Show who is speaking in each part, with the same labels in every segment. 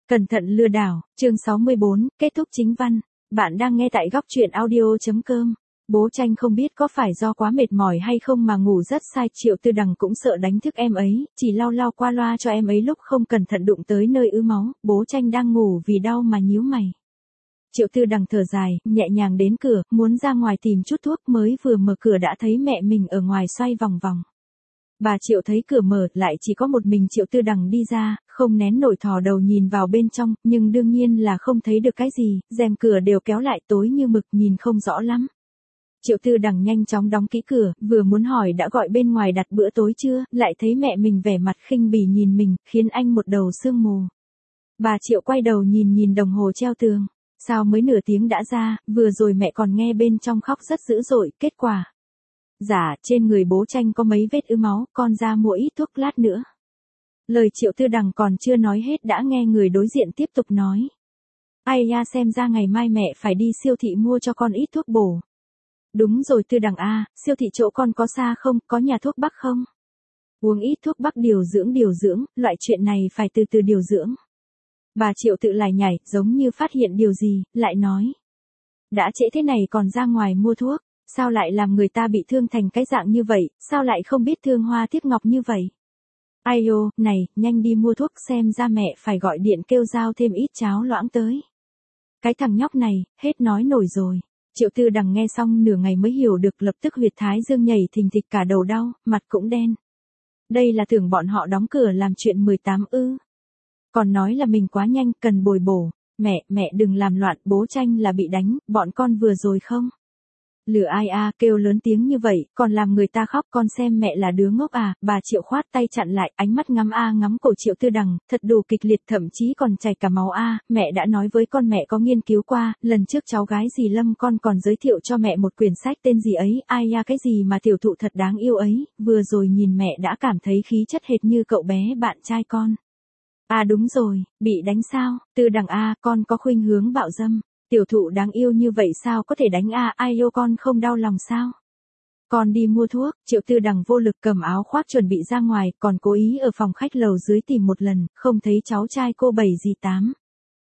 Speaker 1: Cẩn thận lừa đảo, chương 64, kết thúc chính văn. Bạn đang nghe tại góc truyện audio.com. Bố Tranh không biết có phải do quá mệt mỏi hay không mà ngủ rất sai. Triệu Tư Đằng cũng sợ đánh thức em ấy, chỉ lau lau qua loa cho em ấy lúc không cẩn thận đụng tới nơi ứ máu. Bố Tranh đang ngủ vì đau mà nhíu mày. Triệu Tư Đằng thở dài, nhẹ nhàng đến cửa, muốn ra ngoài tìm chút thuốc, mới vừa mở cửa đã thấy mẹ mình ở ngoài xoay vòng vòng. Bà Triệu thấy cửa mở, lại chỉ có một mình Triệu Tư Đằng đi ra, không nén nổi thò đầu nhìn vào bên trong, nhưng đương nhiên là không thấy được cái gì, rèm cửa đều kéo lại tối như mực, nhìn không rõ lắm. Triệu Tư Đằng nhanh chóng đóng kỹ cửa, vừa muốn hỏi đã gọi bên ngoài đặt bữa tối chưa, lại thấy mẹ mình vẻ mặt khinh bỉ nhìn mình, khiến anh một đầu sương mù. Bà Triệu quay đầu nhìn đồng hồ treo tường, sao mới nửa tiếng đã ra, vừa rồi mẹ còn nghe bên trong khóc rất dữ dội, kết quả. Dạ, trên người bố Tranh có mấy vết ứ máu, con ra mua ít thuốc lát nữa. Lời Triệu Tư Đằng còn chưa nói hết đã nghe người đối diện tiếp tục nói. Ai ya, xem ra ngày mai mẹ phải đi siêu thị mua cho con ít thuốc bổ. Đúng rồi Tư Đằng a, siêu thị chỗ con có xa không, có nhà thuốc bắc không? Uống ít thuốc bắc điều dưỡng, loại chuyện này phải từ từ điều dưỡng. Bà Triệu tự lải nhải, giống như phát hiện điều gì, lại nói. Đã trễ thế này còn ra ngoài mua thuốc. Sao lại làm người ta bị thương thành cái dạng như vậy, sao lại không biết thương hoa tiếc ngọc như vậy? Ai ô, này, nhanh đi mua thuốc, xem ra mẹ phải gọi điện kêu giao thêm ít cháo loãng tới. Cái thằng nhóc này, hết nói nổi rồi. Triệu Tư Đằng nghe xong nửa ngày mới hiểu được, lập tức huyệt thái dương nhảy thình thịch, cả đầu đau, mặt cũng đen. Đây là tưởng bọn họ đóng cửa làm chuyện 18 ư. Còn nói là mình quá nhanh, cần bồi bổ. Mẹ đừng làm loạn, bố Tranh là bị đánh, bọn con vừa rồi không? Lừa ai a, kêu lớn tiếng như vậy, còn làm người ta khóc, con xem mẹ là đứa ngốc à? Bà Triệu khoát tay chặn lại, ánh mắt ngắm cổ Triệu Tư Đằng, thật đủ kịch liệt, thậm chí còn chảy cả máu a. Mẹ đã nói với con, mẹ có nghiên cứu qua, lần trước cháu gái dì Lâm con còn giới thiệu cho mẹ một quyển sách tên gì ấy, ai ya, cái gì mà tiểu thụ thật đáng yêu ấy, vừa rồi nhìn mẹ đã cảm thấy khí chất hệt như cậu bé bạn trai con. À đúng rồi, bị đánh sao? Tư Đằng a, con có khuynh hướng bạo dâm. Tiểu thụ đáng yêu như vậy sao có thể đánh a, ai yêu, con không đau lòng sao? Con đi mua thuốc. Triệu Tư Đằng vô lực cầm áo khoác chuẩn bị ra ngoài, còn cố ý ở phòng khách lầu dưới tìm một lần, không thấy cháu trai cô 7 gì 8.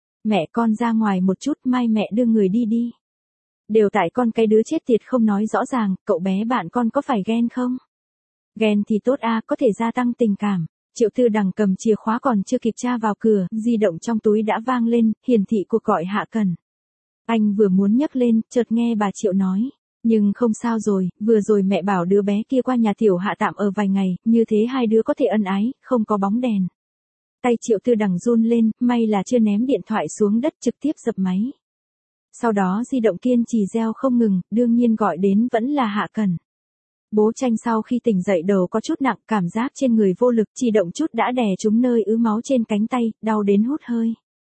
Speaker 1: Mẹ con ra ngoài một chút, mai mẹ đưa người đi. Đều tại con cái đứa chết tiệt không nói rõ ràng, cậu bé bạn con có phải ghen không? Ghen thì tốt a, có thể gia tăng tình cảm. Triệu Tư Đằng cầm chìa khóa còn chưa kịp tra vào cửa, di động trong túi đã vang lên, hiển thị cuộc gọi Hạ Cần. Anh vừa muốn nhấc lên, chợt nghe bà Triệu nói. Nhưng không sao rồi, vừa rồi mẹ bảo đứa bé kia qua nhà tiểu Hạ tạm ở vài ngày, như thế hai đứa có thể ân ái, không có bóng đèn. Tay Triệu Tư Đằng run lên, may là chưa ném điện thoại xuống đất, trực tiếp dập máy. Sau đó di động kiên trì reo không ngừng, đương nhiên gọi đến vẫn là Hạ Cần. Bố Tranh sau khi tỉnh dậy đầu có chút nặng, cảm giác trên người vô lực, chỉ động chút đã đè trúng nơi ứ máu trên cánh tay, đau đến hút hơi.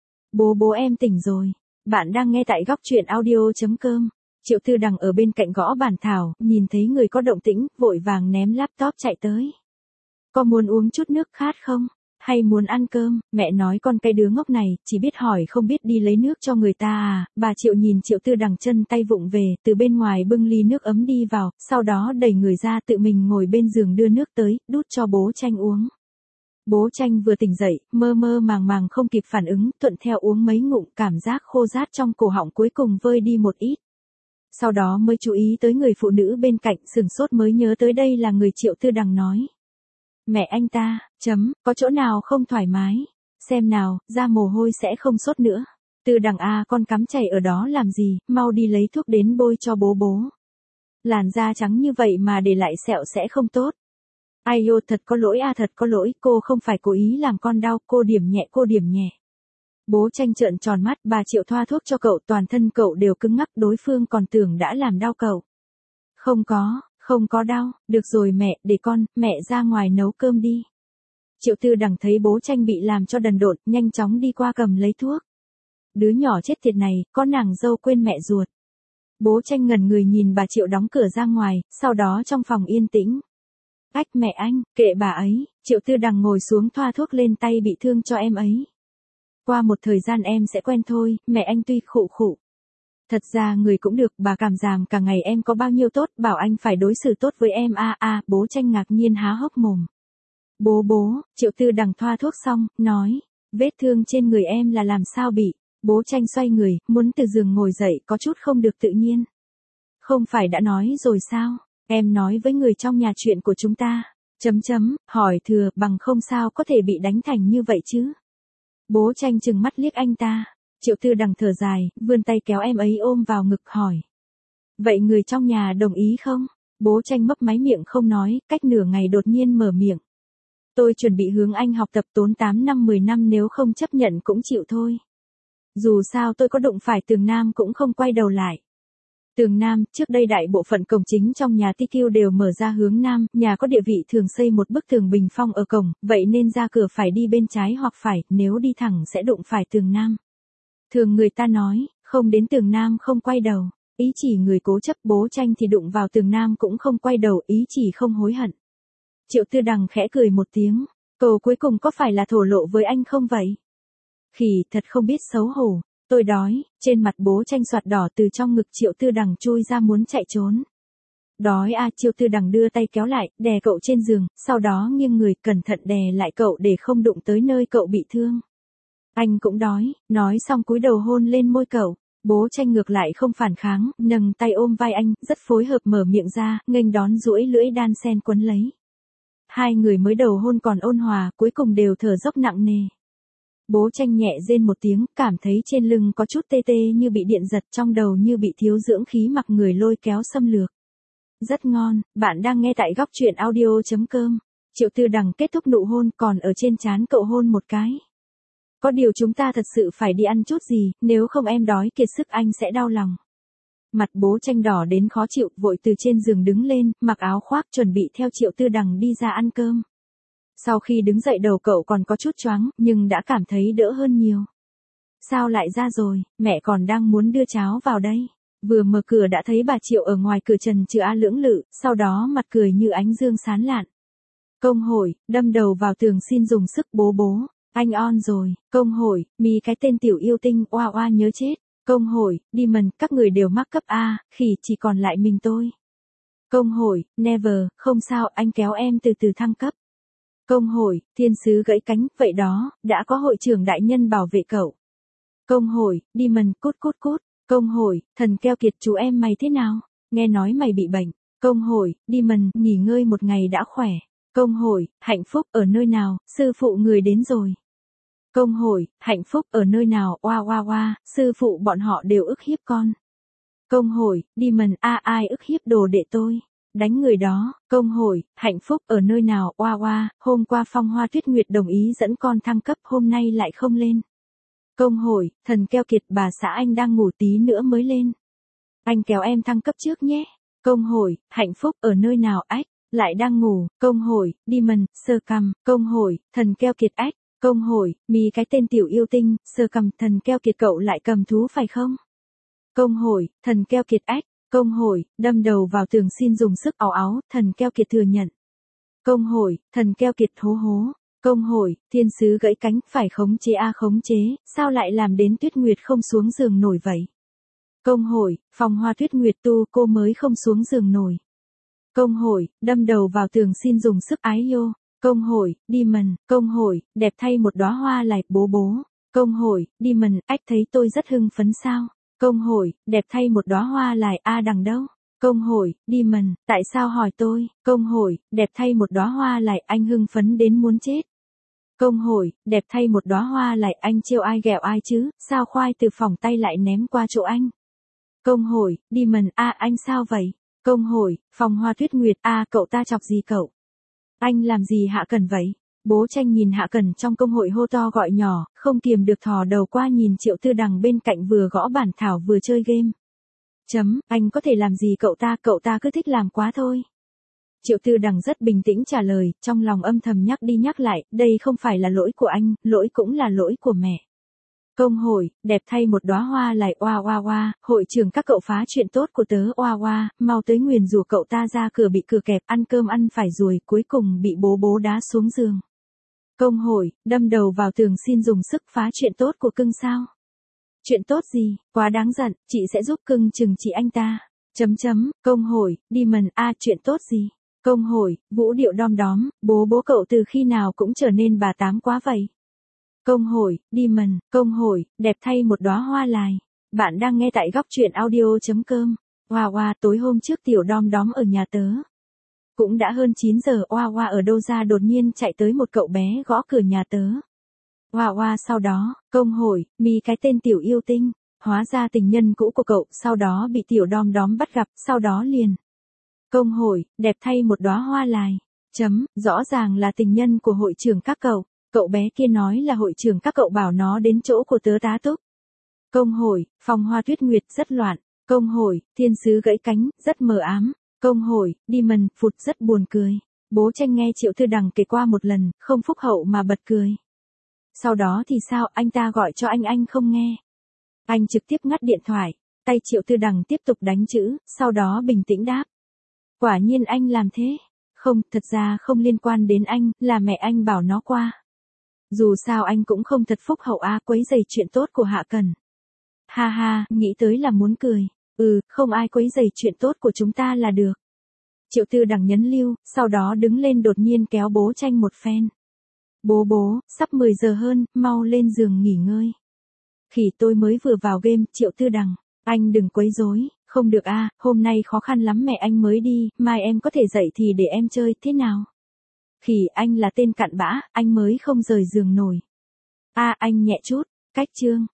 Speaker 1: Bố em tỉnh rồi. Bạn đang nghe tại góc truyện audio.com. Triệu Tư Đằng ở bên cạnh gõ bàn thảo, nhìn thấy người có động tĩnh, vội vàng ném laptop chạy tới. Có muốn uống chút nước khát không? Hay muốn ăn cơm? Mẹ nói con cái đứa ngốc này, chỉ biết hỏi không biết đi lấy nước cho người ta à? Bà Triệu nhìn Triệu Tư Đằng chân tay vụng về, từ bên ngoài bưng ly nước ấm đi vào, sau đó đẩy người ra, tự mình ngồi bên giường đưa nước tới, đút cho bố Tranh uống. Bố Tranh vừa tỉnh dậy, mơ màng không kịp phản ứng, thuận theo uống mấy ngụm, cảm giác khô rát trong cổ họng cuối cùng vơi đi một ít. Sau đó mới chú ý tới người phụ nữ bên cạnh, sửng sốt mới nhớ tới đây là người Triệu Tư Đằng nói. Mẹ anh ta, có chỗ nào không thoải mái? Xem nào, ra mồ hôi sẽ không sốt nữa. Tư Đằng a, con cắm chày ở đó làm gì, mau đi lấy thuốc đến bôi cho bố. Làn da trắng như vậy mà để lại sẹo sẽ không tốt. Ai ô, thật có lỗi a, thật có lỗi, cô không phải cố ý làm con đau, cô điểm nhẹ. Bố Tranh trợn tròn mắt, bà Triệu thoa thuốc cho cậu, toàn thân cậu đều cứng ngắc, đối phương còn tưởng đã làm đau cậu. Không có đau, được rồi để mẹ ra ngoài nấu cơm đi. Triệu Tư Đằng thấy bố Tranh bị làm cho đần độn, nhanh chóng đi qua cầm lấy thuốc. Đứa nhỏ chết tiệt này, có nàng dâu quên mẹ ruột. Bố Tranh ngẩn người nhìn bà Triệu đóng cửa ra ngoài, sau đó trong phòng yên tĩnh. Ách, mẹ anh, kệ bà ấy. Triệu Tư Đằng ngồi xuống thoa thuốc lên tay bị thương cho em ấy. Qua một thời gian em sẽ quen thôi, mẹ anh tuy khụ. Thật ra người cũng được, bà cảm giảm cả ngày em có bao nhiêu tốt, bảo anh phải đối xử tốt với em a. Bố Tranh ngạc nhiên há hốc mồm. Bố, Triệu Tư Đằng thoa thuốc xong, nói. Vết thương trên người em là làm sao bị? Bố Tranh xoay người, muốn từ giường ngồi dậy có chút không được tự nhiên. Không phải đã nói rồi sao? Em nói với người trong nhà chuyện của chúng ta. Hỏi thừa, bằng không sao có thể bị đánh thành như vậy chứ? Bố Tranh trừng mắt liếc anh ta. Triệu Tư Đằng thở dài, vươn tay kéo em ấy ôm vào ngực hỏi. Vậy người trong nhà đồng ý không? Bố Tranh mấp máy miệng không nói, cách nửa ngày đột nhiên mở miệng. Tôi chuẩn bị hướng anh học tập tốn 8 năm 10 năm, nếu không chấp nhận cũng chịu thôi. Dù sao tôi có đụng phải Tường Nam cũng không quay đầu lại. Tường Nam, trước đây đại bộ phận cổng chính trong nhà TQ đều mở ra hướng Nam, nhà có địa vị thường xây một bức tường bình phong ở cổng, vậy nên ra cửa phải đi bên trái hoặc phải, nếu đi thẳng sẽ đụng phải Tường Nam. Thường người ta nói, không đến Tường Nam không quay đầu, ý chỉ người cố chấp. Bố Tranh thì đụng vào Tường Nam cũng không quay đầu, ý chỉ không hối hận. Triệu Tư Đằng khẽ cười một tiếng, câu cuối cùng có phải là thổ lộ với anh không vậy? Khỉ, thật không biết xấu hổ. Tôi đói. Trên mặt Bố Tranh xoạt đỏ, từ trong ngực Triệu Tư Đằng chui ra muốn chạy trốn. Đói à? Triệu Tư Đằng đưa tay kéo lại, đè cậu trên giường, sau đó nghiêng người cẩn thận đè lại cậu để không đụng tới nơi cậu bị thương. Anh cũng đói. Nói xong cúi đầu hôn lên môi cậu. Bố Tranh ngược lại không phản kháng, nâng tay ôm vai anh, rất phối hợp mở miệng ra, nghênh đón duỗi lưỡi đan sen quấn lấy. Hai người mới đầu hôn còn ôn hòa, cuối cùng đều thở dốc nặng nề. Bố Tranh nhẹ rên một tiếng, cảm thấy trên lưng có chút tê tê như bị điện giật, trong đầu như bị thiếu dưỡng khí mặc người lôi kéo xâm lược. Rất ngon. Bạn đang nghe tại góc truyện audio.com. Triệu Tư Đằng kết thúc nụ hôn, còn ở trên trán cậu hôn một cái. Có điều chúng ta thật sự phải đi ăn chút gì, nếu không em đói kiệt sức anh sẽ đau lòng. Mặt Bố Tranh đỏ đến khó chịu, vội từ trên giường đứng lên, mặc áo khoác chuẩn bị theo Triệu Tư Đằng đi ra ăn cơm. Sau khi đứng dậy đầu cậu còn có chút choáng, nhưng đã cảm thấy đỡ hơn nhiều. Sao lại ra rồi, mẹ còn đang muốn đưa cháo vào đây. Vừa mở cửa đã thấy bà Triệu ở ngoài cửa trần trừ lưỡng lự, sau đó mặt cười như ánh dương sán lạn. Công Hổi, đâm đầu vào tường xin dùng sức. Bố, anh on rồi. Công Hổi, mi cái tên tiểu yêu tinh, oa oa nhớ chết. Công Hổi, Demon, các người đều mắc cấp A, khỉ chỉ còn lại mình tôi. Công Hổi, never, không sao, anh kéo em từ từ thăng cấp. Công Hổi, thiên sứ gãy cánh, vậy đó, đã có hội trưởng đại nhân bảo vệ cậu. Công Hổi, Demon, cút. Công Hổi, thần keo kiệt, chú em mày thế nào? Nghe nói mày bị bệnh. Công Hổi, Demon, nghỉ ngơi một ngày đã khỏe. Công Hổi, hạnh phúc ở nơi nào, sư phụ người đến rồi. Công Hổi, hạnh phúc ở nơi nào, oa, sư phụ bọn họ đều ức hiếp con. Công Hổi, Demon, ai ức hiếp đồ đệ tôi? Đánh người đó. Công Hổi, hạnh phúc ở nơi nào, oa, hôm qua Phong Hoa Tuyết Nguyệt đồng ý dẫn con thăng cấp, hôm nay lại không lên. Công Hổi, thần keo kiệt, bà xã anh đang ngủ, tí nữa mới lên. Anh kéo em thăng cấp trước nhé. Công Hổi, hạnh phúc ở nơi nào, ách, lại đang ngủ. Công Hổi, Demon, sơ cằm. Công Hổi, thần keo kiệt, ách. Công Hổi, mi cái tên tiểu yêu tinh, sơ cằm, thần keo kiệt, cậu lại cầm thú phải không? Công Hổi, thần keo kiệt, ách. Công Hổi, đâm đầu vào tường xin dùng sức, áo, thần keo kiệt thừa nhận. Công Hổi, thần keo kiệt hố. Công Hổi, thiên sứ gãy cánh, phải khống chế khống chế, sao lại làm đến Tuyết Nguyệt không xuống giường nổi vậy? Công Hổi, Phong Hoa Tuyết Nguyệt tu, cô mới không xuống giường nổi. Công Hổi, đâm đầu vào tường xin dùng sức, ái vô. Công Hổi, Demon, Công Hổi, đẹp thay một đóa hoa lại, bố. Công Hổi, Demon, ách thấy tôi rất hưng phấn sao? Công Hổi, đẹp thay một đóa hoa lại, đằng đâu? Công Hổi, Demon, tại sao hỏi tôi? Công Hổi, đẹp thay một đóa hoa lại, anh hưng phấn đến muốn chết. Công Hổi, đẹp thay một đóa hoa lại, anh trêu ai ghẹo ai chứ, sao khoai từ phỏng tay lại ném qua chỗ anh? Công Hổi, Demon, anh sao vậy? Công Hổi, Phong Hoa Tuyết Nguyệt, cậu ta chọc gì cậu? Anh làm gì Hạ Cẩn vậy? Bố Tranh nhìn Hạ Cẩn trong công hội hô to gọi nhỏ, không kiềm được thò đầu qua nhìn Triệu Tư Đằng bên cạnh vừa gõ bản thảo vừa chơi game. Anh có thể làm gì cậu ta cứ thích làm quá thôi. Triệu Tư Đằng rất bình tĩnh trả lời, trong lòng âm thầm nhắc đi nhắc lại, đây không phải là lỗi của anh, lỗi cũng là lỗi của mẹ. Công Hổi, đẹp thay một đóa hoa lại, oa, hội trưởng các cậu phá chuyện tốt của tớ, oa, mau tới nguyền rủa cậu ta ra cửa bị cửa kẹp, ăn cơm ăn phải ruồi, cuối cùng bị bố đá xuống giường. Công Hổi, đâm đầu vào tường xin dùng sức, phá chuyện tốt của cưng sao? Chuyện tốt gì, quá đáng giận, chị sẽ giúp cưng trừng trị anh ta. Công Hổi, Demon, chuyện tốt gì? Công Hổi, vũ điệu đom đóm, bố cậu từ khi nào cũng trở nên bà tám quá vậy? Công hội, Demon, công hội, đẹp thay một đóa hoa lài. Bạn đang nghe tại góc truyện audio.com. Oa oa, tối hôm trước tiểu đom đóm ở nhà tớ. Cũng đã hơn 9 giờ, oa oa ở đâu ra đột nhiên chạy tới một cậu bé gõ cửa nhà tớ. Oa oa sau đó, công hội, mi cái tên tiểu yêu tinh, hóa ra tình nhân cũ của cậu, sau đó bị tiểu đom đóm bắt gặp, sau đó liền. Công hội, đẹp thay một đóa hoa lài. Rõ ràng là tình nhân của hội trưởng các cậu. Cậu bé kia nói là hội trưởng các cậu bảo nó đến chỗ của tớ tá túc. Công hội, phong hoa tuyết nguyệt rất loạn. Công hội, thiên sứ gãy cánh, rất mờ ám. Công hội, Demon, phụt rất buồn cười. Bố Tranh nghe Triệu Tư Đằng kể qua một lần, không phúc hậu mà bật cười. Sau đó thì sao, anh ta gọi cho anh không nghe. Anh trực tiếp ngắt điện thoại, tay Triệu Tư Đằng tiếp tục đánh chữ, sau đó bình tĩnh đáp. Quả nhiên anh làm thế. Không, thật ra không liên quan đến anh, là mẹ anh bảo nó qua. Dù sao anh cũng không thật phúc hậu quấy rầy chuyện tốt của Hạ Cần. Ha ha, nghĩ tới là muốn cười. Không ai quấy rầy chuyện tốt của chúng ta là được. Triệu Tư Đằng nhấn lưu, sau đó đứng lên đột nhiên kéo bố Tranh một phen. Bố, sắp 10 giờ hơn, mau lên giường nghỉ ngơi. Khỉ tôi mới vừa vào game, Triệu Tư Đằng, anh đừng quấy rối, không được hôm nay khó khăn lắm mẹ anh mới đi, mai em có thể dậy thì để em chơi, thế nào? Khỉ anh là tên cặn bã, anh mới không rời giường nổi. Anh nhẹ chút, cách chương.